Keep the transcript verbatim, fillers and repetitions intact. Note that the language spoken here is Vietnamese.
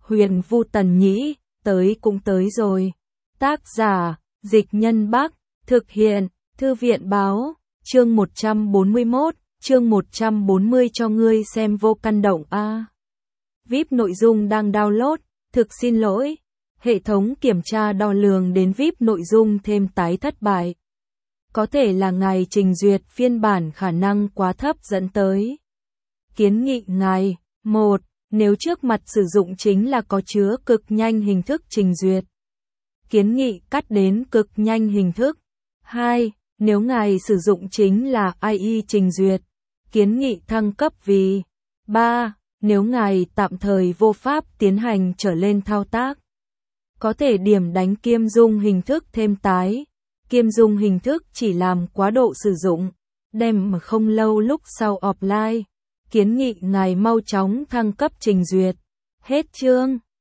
Huyền Vu Tần Nhĩ, tới cũng tới rồi. Tác giả, Dịch Nhân Bắc, thực hiện, Thư viện Báo, chương một trăm bốn mươi mốt, chương một trăm bốn mươi cho ngươi xem vô căn động A. vê i pê nội dung đang download, thực xin lỗi. Hệ thống kiểm tra đo lường đến vê i pê nội dung thêm tái thất bại. Có thể là ngày trình duyệt phiên bản khả năng quá thấp dẫn tới. Kiến nghị ngài, một. Nếu trước mặt sử dụng chính là có chứa cực nhanh hình thức trình duyệt. Kiến nghị cắt đến cực nhanh hình thức. hai. Nếu ngài sử dụng chính là i e trình duyệt. Kiến nghị thăng cấp vì. ba. Nếu ngài tạm thời vô pháp tiến hành trở lên thao tác. Có thể điểm đánh kiêm dung hình thức thêm tái. Kiêm dung hình thức chỉ làm quá độ sử dụng. Đem mà không lâu lúc sau offline. Kiến nghị ngài mau chóng thăng cấp trình duyệt. Hết chương.